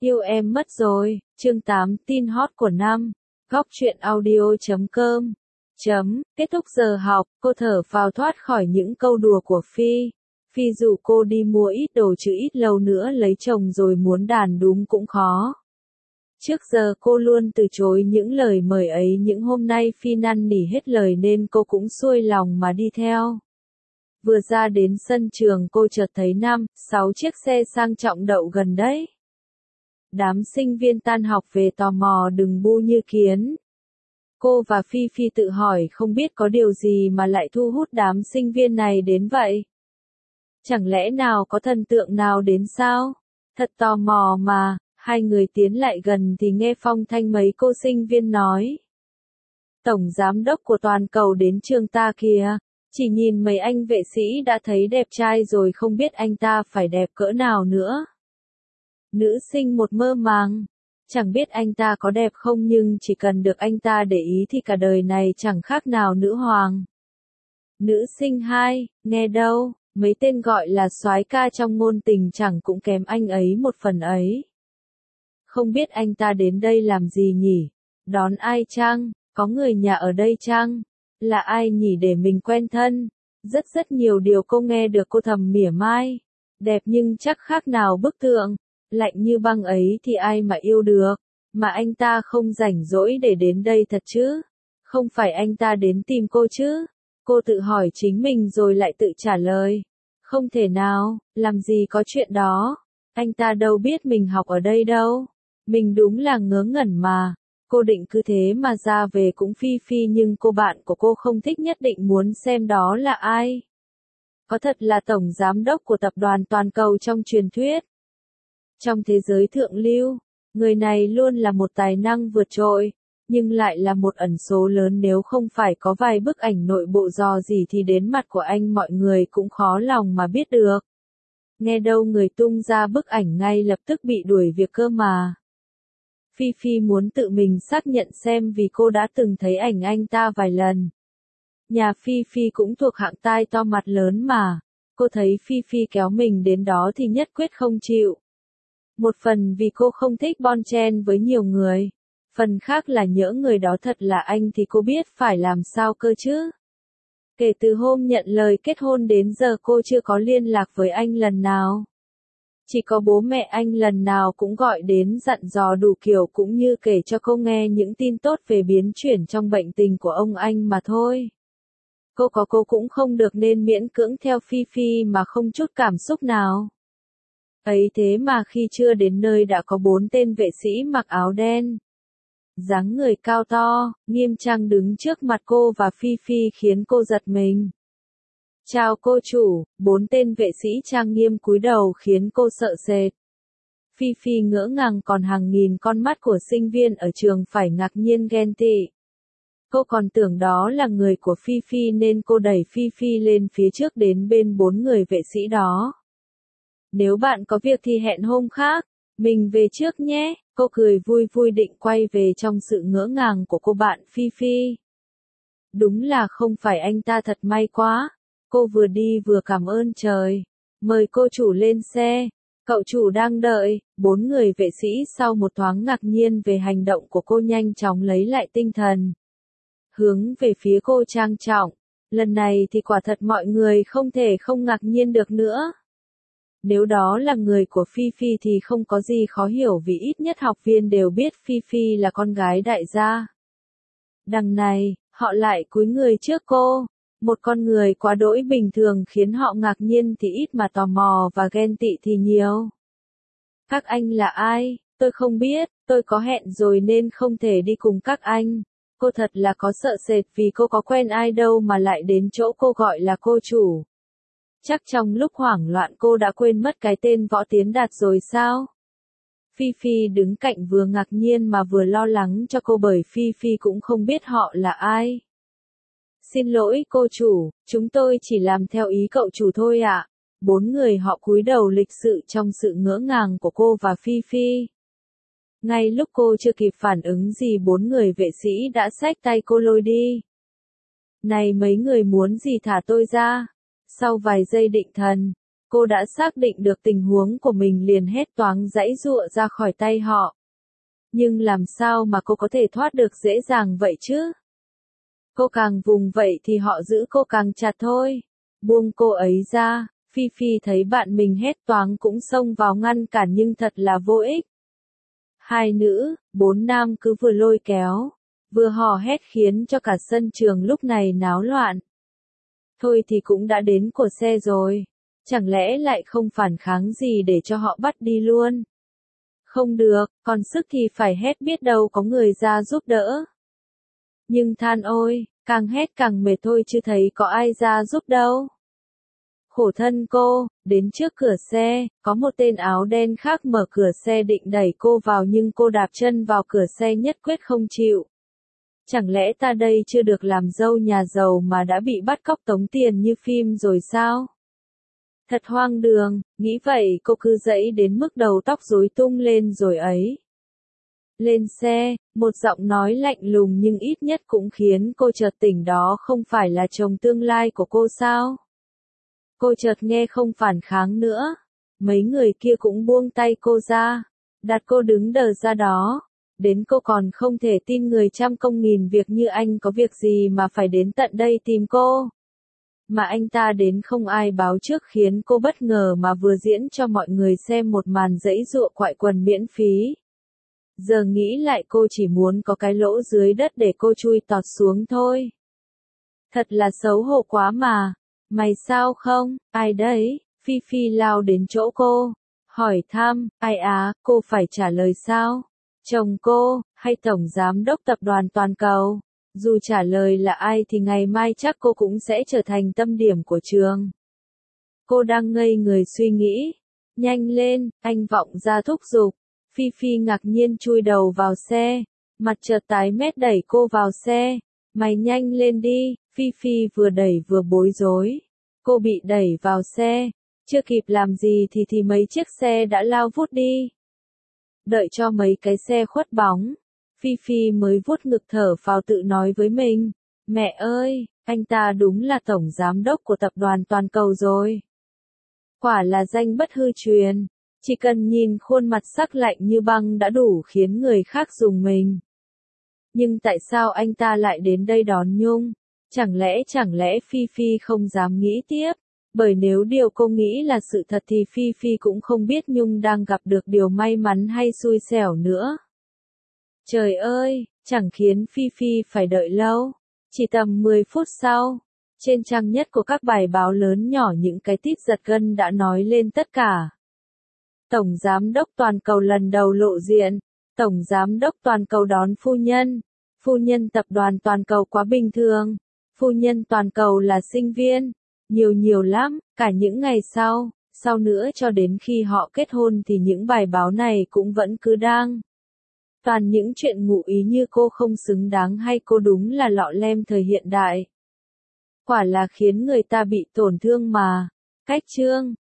Yêu em mất rồi, chương 8 tin hot của năm. Góc truyện audio.com. Kết thúc giờ học, cô thở phào thoát khỏi những câu đùa của Phi. Phi dụ cô đi mua ít đồ chứ ít lâu nữa lấy chồng rồi muốn đàn đúng cũng khó. Trước giờ cô luôn từ chối những lời mời ấy, những hôm nay Phi năn nỉ hết lời nên cô cũng xuôi lòng mà đi theo. Vừa ra đến sân trường cô chợt thấy 5-6 chiếc xe sang trọng đậu gần đấy. Đám sinh viên tan học về tò mò đừng bu như kiến. Cô và Phi Phi tự hỏi không biết có điều gì mà lại thu hút đám sinh viên này đến vậy. Chẳng lẽ nào có thần tượng nào đến sao? Thật tò mò mà, hai người tiến lại gần thì nghe phong thanh mấy cô sinh viên nói. Tổng giám đốc của toàn cầu đến trường ta kìa, chỉ nhìn mấy anh vệ sĩ đã thấy đẹp trai rồi không biết anh ta phải đẹp cỡ nào nữa. Nữ sinh một mơ màng, chẳng biết anh ta có đẹp không nhưng chỉ cần được anh ta để ý thì cả đời này chẳng khác nào nữ hoàng. Nữ sinh 2, nghe đâu, mấy tên gọi là soái ca trong ngôn tình chẳng cũng kém anh ấy một phần ấy. Không biết anh ta đến đây làm gì nhỉ? Đón ai chăng? Có người nhà ở đây chăng? Là ai nhỉ để mình quen thân? Rất nhiều điều cô nghe được cô thầm mỉa mai. Đẹp nhưng chắc khác nào bức tượng. Lạnh như băng ấy thì ai mà yêu được, mà anh ta không rảnh rỗi để đến đây thật chứ, không phải anh ta đến tìm cô chứ, cô tự hỏi chính mình rồi lại tự trả lời, không thể nào, làm gì có chuyện đó, anh ta đâu biết mình học ở đây đâu, mình đúng là ngớ ngẩn mà, cô định cứ thế mà ra về cũng phi phi nhưng cô bạn của cô không thích nhất định muốn xem đó là ai. Có thật là tổng giám đốc của tập đoàn toàn cầu trong truyền thuyết. Trong thế giới thượng lưu, người này luôn là một tài năng vượt trội, nhưng lại là một ẩn số lớn nếu không phải có vài bức ảnh nội bộ rò rỉ thì đến mặt của anh mọi người cũng khó lòng mà biết được. Nghe đâu người tung ra bức ảnh ngay lập tức bị đuổi việc cơ mà. Phi Phi muốn tự mình xác nhận xem vì cô đã từng thấy ảnh anh ta vài lần. Nhà Phi Phi cũng thuộc hạng tai to mặt lớn mà, cô thấy Phi Phi kéo mình đến đó thì nhất quyết không chịu. Một phần vì cô không thích bon chen với nhiều người, phần khác là nhỡ người đó thật là anh thì cô biết phải làm sao cơ chứ. Kể từ hôm nhận lời kết hôn đến giờ cô chưa có liên lạc với anh lần nào. Chỉ có bố mẹ anh lần nào cũng gọi đến dặn dò đủ kiểu cũng như kể cho cô nghe những tin tốt về biến chuyển trong bệnh tình của ông anh mà thôi. Cô cũng không được nên miễn cưỡng theo Phi Phi mà không chút cảm xúc nào. Ấy thế mà khi chưa đến nơi đã có 4 tên vệ sĩ mặc áo đen. Dáng người cao to, nghiêm trang đứng trước mặt cô và Phi Phi khiến cô giật mình. Chào cô chủ, 4 tên vệ sĩ trang nghiêm cúi đầu khiến cô sợ sệt. Phi Phi ngỡ ngàng còn hàng nghìn con mắt của sinh viên ở trường phải ngạc nhiên ghen tị. Cô còn tưởng đó là người của Phi Phi nên cô đẩy Phi Phi lên phía trước đến bên 4 người vệ sĩ đó. Nếu bạn có việc thì hẹn hôm khác, mình về trước nhé, cô cười vui vui định quay về trong sự ngỡ ngàng của cô bạn Phi Phi. Đúng là không phải anh ta thật may quá, cô vừa đi vừa cảm ơn trời, mời cô chủ lên xe, cậu chủ đang đợi, 4 người vệ sĩ sau một thoáng ngạc nhiên về hành động của cô nhanh chóng lấy lại tinh thần. Hướng về phía cô trang trọng, lần này thì quả thật mọi người không thể không ngạc nhiên được nữa. Nếu đó là người của Phi Phi thì không có gì khó hiểu vì ít nhất học viên đều biết Phi Phi là con gái đại gia. Đằng này, họ lại cúi người trước cô. Một con người quá đỗi bình thường khiến họ ngạc nhiên thì ít mà tò mò và ghen tị thì nhiều. Các anh là ai? Tôi không biết, tôi có hẹn rồi nên không thể đi cùng các anh. Cô thật là có sợ sệt vì cô có quen ai đâu mà lại đến chỗ cô gọi là cô chủ. Chắc trong lúc hoảng loạn cô đã quên mất cái tên Võ Tiến Đạt rồi sao? Phi Phi đứng cạnh vừa ngạc nhiên mà vừa lo lắng cho cô bởi Phi Phi cũng không biết họ là ai. Xin lỗi cô chủ, chúng tôi chỉ làm theo ý cậu chủ thôi ạ. 4 người họ cúi đầu lịch sự trong sự ngỡ ngàng của cô và Phi Phi. Ngay lúc cô chưa kịp phản ứng gì 4 người vệ sĩ đã xách tay cô lôi đi. Này mấy người muốn gì thả tôi ra? Sau vài giây định thần, Cô đã xác định được tình huống của mình liền hết toáng giãy giụa ra khỏi tay họ. Nhưng làm sao mà cô có thể thoát được dễ dàng vậy chứ? Cô càng vùng vậy thì họ giữ cô càng chặt thôi. Buông cô ấy ra, Phi Phi thấy bạn mình hết toáng cũng xông vào ngăn cản nhưng thật là vô ích. Hai nữ, bốn nam cứ vừa lôi kéo, vừa hò hét khiến cho cả sân trường lúc này náo loạn. Thôi thì cũng đã đến của xe rồi, chẳng lẽ lại không phản kháng gì để cho họ bắt đi luôn? Không được, còn sức thì phải hét biết đâu có người ra giúp đỡ. Nhưng than ôi, càng hét càng mệt thôi chứ thấy có ai ra giúp đâu. Khổ thân cô, đến trước cửa xe, có một tên áo đen khác mở cửa xe định đẩy cô vào nhưng cô đạp chân vào cửa xe nhất quyết không chịu. Chẳng lẽ ta đây chưa được làm dâu nhà giàu mà đã bị bắt cóc tống tiền như phim rồi sao? Thật hoang đường, nghĩ vậy cô cứ dẫy đến mức đầu tóc rối tung lên rồi ấy. Lên xe, một giọng nói lạnh lùng nhưng ít nhất cũng khiến cô chợt tỉnh đó không phải là chồng tương lai của cô sao? Cô chợt nghe không phản kháng nữa. Mấy người kia cũng buông tay cô ra, đặt cô đứng đờ ra đó. Đến cô còn không thể tin người trăm công nghìn việc như anh có việc gì mà phải đến tận đây tìm cô. Mà anh ta đến không ai báo trước khiến cô bất ngờ mà vừa diễn cho mọi người xem một màn giãy giụa quại quần miễn phí. Giờ nghĩ lại cô chỉ muốn có cái lỗ dưới đất để cô chui tọt xuống thôi. Thật là xấu hổ quá mà. Mày sao không? Ai đấy? Phi Phi lao đến chỗ cô. Hỏi thăm, ai á, cô phải trả lời sao? Chồng cô, hay Tổng Giám đốc Tập đoàn Toàn cầu? Dù trả lời là ai thì ngày mai chắc cô cũng sẽ trở thành tâm điểm của trường. Cô đang ngây người suy nghĩ. Nhanh lên, anh vọng ra thúc giục. Phi Phi ngạc nhiên chui đầu vào xe. Mặt chợt tái mét đẩy cô vào xe. Mày nhanh lên đi, Phi Phi vừa đẩy vừa bối rối. Cô bị đẩy vào xe. Chưa kịp làm gì thì mấy chiếc xe đã lao vút đi. Đợi cho mấy cái xe khuất bóng. Phi Phi mới vuốt ngực thở phào tự nói với mình. Mẹ ơi, anh ta đúng là Tổng Giám đốc của Tập đoàn Toàn cầu rồi. Quả là danh bất hư truyền. Chỉ cần nhìn khuôn mặt sắc lạnh như băng đã đủ khiến người khác rùng mình. Nhưng tại sao anh ta lại đến đây đón Nhung? Chẳng lẽ Phi Phi không dám nghĩ tiếp? Bởi nếu điều cô nghĩ là sự thật thì Phi Phi cũng không biết Nhung đang gặp được điều may mắn hay xui xẻo nữa. Trời ơi, chẳng khiến Phi Phi phải đợi lâu. Chỉ tầm 10 phút sau, trên trang nhất của các bài báo lớn nhỏ những cái tít giật gân đã nói lên tất cả. Tổng Giám đốc Toàn cầu lần đầu lộ diện. Tổng Giám đốc Toàn cầu đón phu nhân. Phu nhân Tập đoàn Toàn cầu quá bình thường. Phu nhân Toàn cầu là sinh viên. Nhiều lắm, cả những ngày sau nữa cho đến khi họ kết hôn thì những bài báo này cũng vẫn cứ đăng. Toàn những chuyện ngụ ý như cô không xứng đáng hay cô đúng là lọ lem thời hiện đại. Quả là khiến người ta bị tổn thương mà. Cách chương